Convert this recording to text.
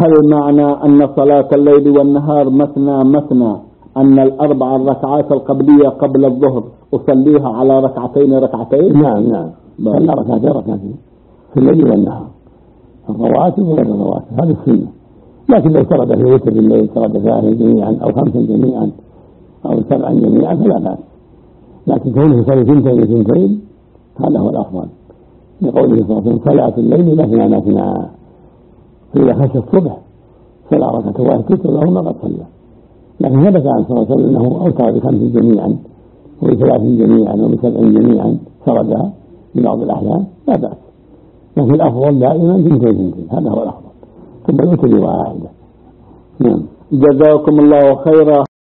هل معنى أن صلاة الليل والنهار مثنى مثنى أن الأربع الركعات القبلية قبل الظهر أصليها على ركعتين ركعتين؟ نعم صلى ركعتين في الليل والنهار، الرواتب وغير الرواتب، هذه السنة. لكن لو سرد في وتر الليل سرد ثلاثة جميعا أو خمسا جميعا أو سبعا جميعا فلا بأس، لكن كونه يصلي ثنتين هذا هو الأفضل، لقوله صلى الله عليه وسلم صلاة الليل مثنى، فإذا خشى الصبح صلى ركعة واحدة تتر له ما قد صلى. لكن ثبت عن صلى الله عليه وسلم أنه أوتر بخمس جميعا وبثلاث جميعا وبسبع جميعا سردها في بعض الأحيان لا بأس، لكن الأفضل دائما ثنتين، هذا هو الأفضل، ثم الوتر واحدة. جزاكم الله خيرا.